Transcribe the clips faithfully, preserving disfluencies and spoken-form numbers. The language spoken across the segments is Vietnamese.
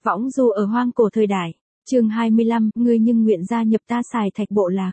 Võng du ở hoang cổ thời đại. Chương hai mươi lăm, ngươi nhưng nguyện gia nhập ta xài thạch bộ lạc.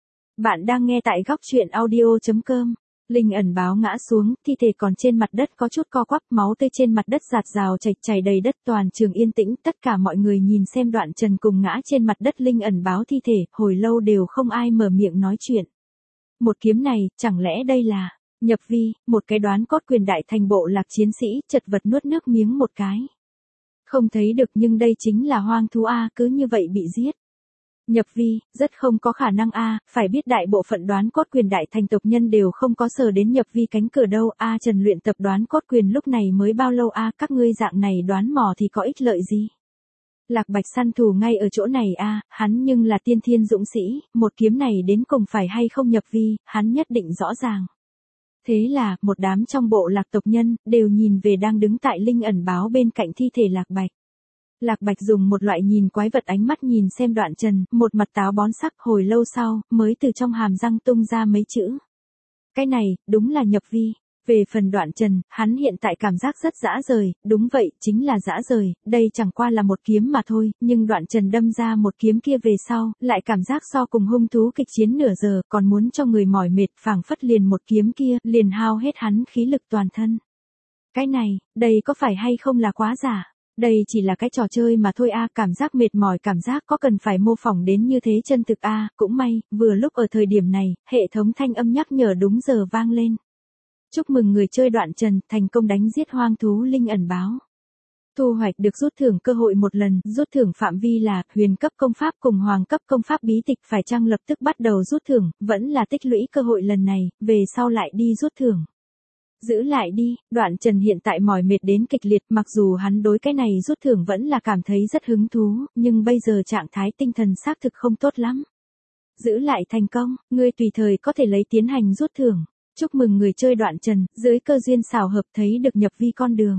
Bạn đang nghe tại góc truyện audio chấm com. Linh ẩn báo ngã xuống, thi thể còn trên mặt đất có chút co quắp, máu tươi trên mặt đất rạt rào chảy chảy đầy đất, toàn trường yên tĩnh, tất cả mọi người nhìn xem Đoạn Trần cùng ngã trên mặt đất Linh ẩn báo thi thể, hồi lâu đều không ai mở miệng nói chuyện. Một kiếm này, chẳng lẽ đây là Nhập Vi, một cái đoán cốt quyền đại thành bộ lạc chiến sĩ, chật vật nuốt nước miếng một cái. Không thấy được, nhưng đây chính là hoang thú a, cứ như vậy bị giết. Nhập Vi, rất không có khả năng a, phải biết đại bộ phận đoán cốt quyền đại thành tộc nhân đều không có sờ đến Nhập Vi cánh cửa đâu a. Trần luyện tập đoán cốt quyền lúc này mới bao lâu a, các ngươi dạng này đoán mò thì có ích lợi gì? Lạc Bạch săn thù ngay ở chỗ này a, hắn nhưng là tiên thiên dũng sĩ, một kiếm này đến cùng phải hay không Nhập Vi, hắn nhất định rõ ràng. Thế là, một đám trong bộ lạc tộc nhân, đều nhìn về đang đứng tại Linh ẩn báo bên cạnh thi thể Lạc Bạch. Lạc Bạch dùng một loại nhìn quái vật ánh mắt nhìn xem Đoạn Trần, một mặt táo bón sắc, hồi lâu sau, mới từ trong hàm răng tung ra mấy chữ. Cái này, đúng là Nhập Vi. Về phần Đoạn Trần, hắn hiện tại cảm giác rất dã rời, đúng vậy, chính là dã rời, đây chẳng qua là một kiếm mà thôi, nhưng Đoạn Trần đâm ra một kiếm kia về sau, lại cảm giác so cùng hung thú kịch chiến nửa giờ, còn muốn cho người mỏi mệt, phảng phất liền một kiếm kia, liền hao hết hắn khí lực toàn thân. Cái này, đây có phải hay không là quá giả? Đây chỉ là cái trò chơi mà thôi a, cảm giác mệt mỏi cảm giác có cần phải mô phỏng đến như thế chân thực a, cũng may, vừa lúc ở thời điểm này, hệ thống thanh âm nhắc nhở đúng giờ vang lên. Chúc mừng người chơi Đoạn Trần thành công đánh giết hoang thú Linh ẩn báo. Thu hoạch được rút thưởng cơ hội một lần, rút thưởng phạm vi là huyền cấp công pháp cùng hoàng cấp công pháp bí tịch, phải chăng lập tức bắt đầu rút thưởng, vẫn là tích lũy cơ hội lần này, về sau lại đi rút thưởng. Giữ lại đi, Đoạn Trần hiện tại mỏi mệt đến kịch liệt, mặc dù hắn đối cái này rút thưởng vẫn là cảm thấy rất hứng thú, nhưng bây giờ trạng thái tinh thần xác thực không tốt lắm. Giữ lại thành công, ngươi tùy thời có thể lấy tiến hành rút thưởng. Chúc mừng người chơi Đoạn Trần, dưới cơ duyên xảo hợp thấy được Nhập Vi con đường.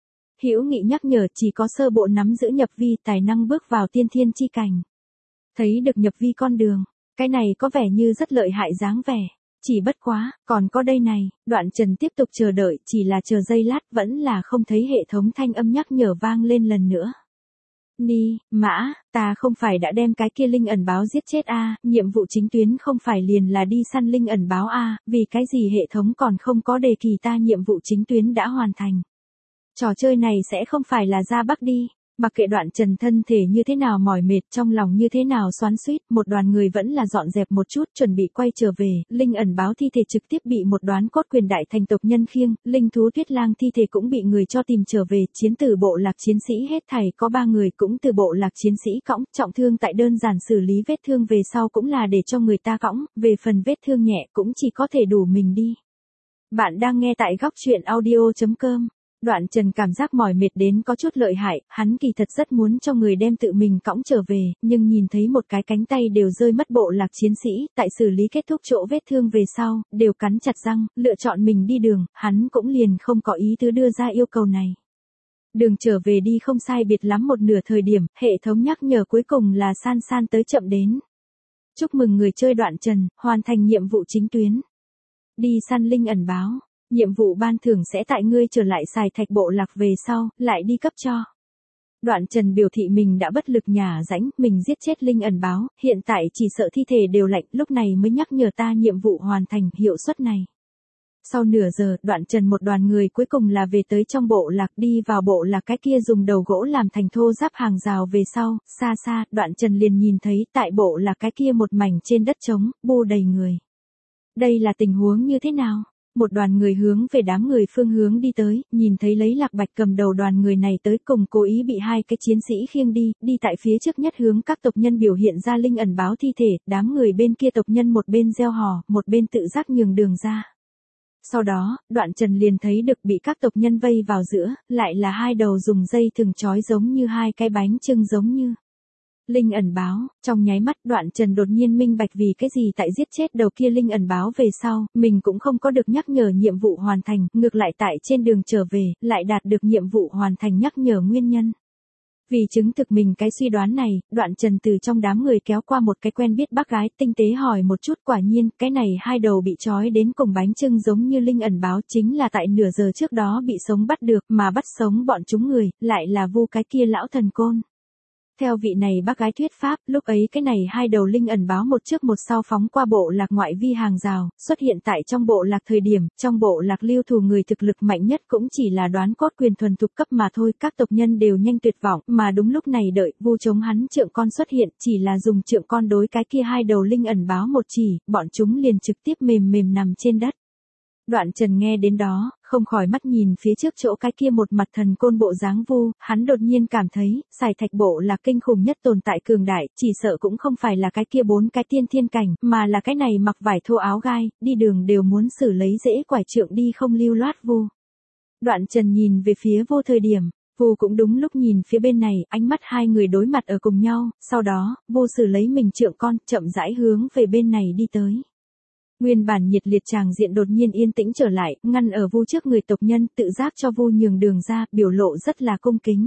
Hữu Nghị nhắc nhở chỉ có sơ bộ nắm giữ Nhập Vi tài năng bước vào tiên thiên chi cảnh. Thấy được Nhập Vi con đường, cái này có vẻ như rất lợi hại dáng vẻ. Chỉ bất quá, còn có đây này, Đoạn Trần tiếp tục chờ đợi, chỉ là chờ giây lát vẫn là không thấy hệ thống thanh âm nhắc nhở vang lên lần nữa. Ni, Mã, ta không phải đã đem cái kia Linh ẩn báo giết chết a, à, nhiệm vụ chính tuyến không phải liền là đi săn Linh ẩn báo a, à, vì cái gì hệ thống còn không có đề kỳ ta nhiệm vụ chính tuyến đã hoàn thành. Trò chơi này sẽ không phải là ra Bắc đi. Mặc kệ Đoạn Trần thân thể như thế nào mỏi mệt, trong lòng như thế nào xoắn xuýt, một đoàn người vẫn là dọn dẹp một chút, chuẩn bị quay trở về, Linh ẩn báo thi thể trực tiếp bị một đoán cốt quyền đại thành tộc nhân khiêng, Linh thú Tuyết Lang thi thể cũng bị người cho tìm trở về, chiến tử bộ lạc chiến sĩ hết thảy có ba người cũng từ bộ lạc chiến sĩ cõng, trọng thương tại đơn giản xử lý vết thương về sau cũng là để cho người ta cõng, về phần vết thương nhẹ cũng chỉ có thể đủ mình đi. Bạn đang nghe tại góc truyện audio chấm com. Đoạn Trần cảm giác mỏi mệt đến có chút lợi hại, hắn kỳ thật rất muốn cho người đem tự mình cõng trở về, nhưng nhìn thấy một cái cánh tay đều rơi mất bộ lạc chiến sĩ, tại xử lý kết thúc chỗ vết thương về sau, đều cắn chặt răng, lựa chọn mình đi đường, hắn cũng liền không có ý tứ đưa ra yêu cầu này. Đường trở về đi không sai biệt lắm một nửa thời điểm, hệ thống nhắc nhở cuối cùng là San San tới chậm đến. Chúc mừng người chơi Đoạn Trần, hoàn thành nhiệm vụ chính tuyến. Đi săn Linh ẩn báo. Nhiệm vụ ban thưởng sẽ tại ngươi trở lại xài thạch bộ lạc về sau, lại đi cấp cho. Đoạn Trần biểu thị mình đã bất lực nhả rãnh, mình giết chết Linh ẩn báo, hiện tại chỉ sợ thi thể đều lạnh, lúc này mới nhắc nhở ta nhiệm vụ hoàn thành, hiệu suất này. Sau nửa giờ, Đoạn Trần một đoàn người cuối cùng là về tới trong bộ lạc, đi vào bộ lạc cái kia dùng đầu gỗ làm thành thô giáp hàng rào về sau, xa xa, Đoạn Trần liền nhìn thấy tại bộ lạc cái kia một mảnh trên đất trống, bu đầy người. Đây là tình huống như thế nào? Một đoàn người hướng về đám người phương hướng đi tới, nhìn thấy lấy Lạc Bạch cầm đầu đoàn người này tới cùng cố ý bị hai cái chiến sĩ khiêng đi, đi tại phía trước nhất hướng các tộc nhân biểu hiện ra Linh ẩn báo thi thể, đám người bên kia tộc nhân một bên gieo hò, một bên tự giác nhường đường ra. Sau đó, Đoạn Trần liền thấy được bị các tộc nhân vây vào giữa, lại là hai đầu dùng dây thừng trói giống như hai cái bánh chưng giống như. Linh ẩn báo, trong nháy mắt Đoạn Trần đột nhiên minh bạch vì cái gì tại giết chết đầu kia Linh ẩn báo về sau, mình cũng không có được nhắc nhở nhiệm vụ hoàn thành, ngược lại tại trên đường trở về, lại đạt được nhiệm vụ hoàn thành nhắc nhở nguyên nhân. Vì chứng thực mình cái suy đoán này, Đoạn Trần từ trong đám người kéo qua một cái quen biết bác gái, tinh tế hỏi một chút, quả nhiên, cái này hai đầu bị trói đến cùng bánh chưng giống như Linh ẩn báo chính là tại nửa giờ trước đó bị sống bắt được, mà bắt sống bọn chúng người, lại là Vu cái kia lão thần côn. Theo vị này bác gái thuyết pháp, lúc ấy cái này hai đầu Linh ẩn báo một trước một sau phóng qua bộ lạc ngoại vi hàng rào, xuất hiện tại trong bộ lạc thời điểm, trong bộ lạc lưu thủ người thực lực mạnh nhất cũng chỉ là đoán cốt quyền thuần thục cấp mà thôi, các tộc nhân đều nhanh tuyệt vọng, mà đúng lúc này đợi, Vu chống hắn trượng con xuất hiện, chỉ là dùng trượng con đối cái kia hai đầu Linh ẩn báo một chỉ, bọn chúng liền trực tiếp mềm mềm nằm trên đất. Đoạn Trần nghe đến đó, không khỏi mắt nhìn phía trước chỗ cái kia một mặt thần côn bộ dáng Vu, hắn đột nhiên cảm thấy, Sài Thạch bộ là kinh khủng nhất tồn tại cường đại, chỉ sợ cũng không phải là cái kia bốn cái tiên thiên cảnh, mà là cái này mặc vải thô áo gai, đi đường đều muốn xử lấy dễ quải trượng đi không lưu loát Vu. Đoạn Trần nhìn về phía Vu thời điểm, Vu cũng đúng lúc nhìn phía bên này, ánh mắt hai người đối mặt ở cùng nhau, sau đó, Vu xử lấy mình trượng con, chậm rãi hướng về bên này đi tới. Nguyên bản nhiệt liệt tràng diện đột nhiên yên tĩnh trở lại, ngăn ở Vu trước người tộc nhân, tự giác cho Vu nhường đường ra, biểu lộ rất là cung kính.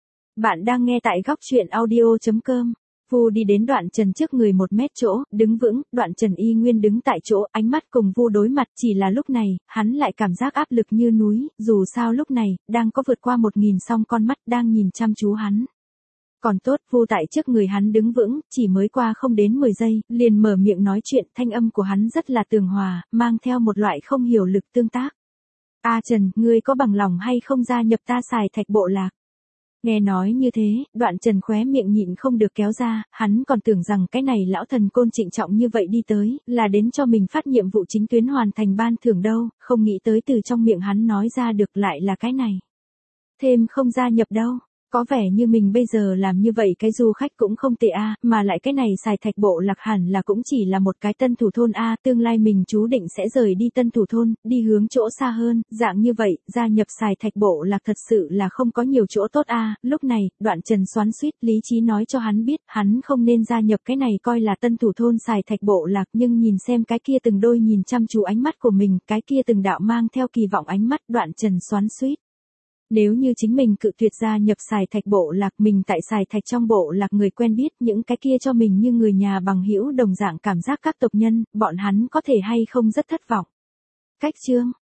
Bạn đang nghe tại góc truyện audio chấm com. Vu đi đến Đoạn Trần trước người một mét chỗ, đứng vững, Đoạn Trần y nguyên đứng tại chỗ, ánh mắt cùng Vu đối mặt, chỉ là lúc này, hắn lại cảm giác áp lực như núi, dù sao lúc này, đang có vượt qua một nghìn song con mắt đang nhìn chăm chú hắn. Còn tốt, Vu tại trước người hắn đứng vững, chỉ mới qua không đến mười giây, liền mở miệng nói chuyện, thanh âm của hắn rất là tường hòa, mang theo một loại không hiểu lực tương tác. A Trần, ngươi có bằng lòng hay không gia nhập ta Sài Thạch bộ lạc? Nghe nói như thế, Đoạn Trần khóe miệng nhịn không được kéo ra, hắn còn tưởng rằng cái này lão thần côn trịnh trọng như vậy đi tới, là đến cho mình phát nhiệm vụ chính tuyến hoàn thành ban thưởng đâu, không nghĩ tới từ trong miệng hắn nói ra được lại là cái này. Thêm không gia nhập đâu. Có vẻ như mình bây giờ làm như vậy cái du khách cũng không tệ a, mà lại cái này Sài Thạch bộ lạc hẳn là cũng chỉ là một cái tân thủ thôn a, tương lai mình chú định sẽ rời đi tân thủ thôn, đi hướng chỗ xa hơn, dạng như vậy, gia nhập Sài Thạch bộ lạc thật sự là không có nhiều chỗ tốt a. Lúc này, Đoạn Trần xoắn xuýt, lý trí nói cho hắn biết, hắn không nên gia nhập cái này coi là tân thủ thôn Sài Thạch bộ lạc, nhưng nhìn xem cái kia từng đôi nhìn chăm chú ánh mắt của mình, cái kia từng đạo mang theo kỳ vọng ánh mắt, Đoạn Trần xoắn xuýt. Nếu như chính mình cự tuyệt gia nhập Sài Thạch bộ lạc, mình tại Sài Thạch trong bộ lạc người quen biết, những cái kia cho mình như người nhà bằng hữu đồng dạng cảm giác các tộc nhân, bọn hắn có thể hay không rất thất vọng. Cách chương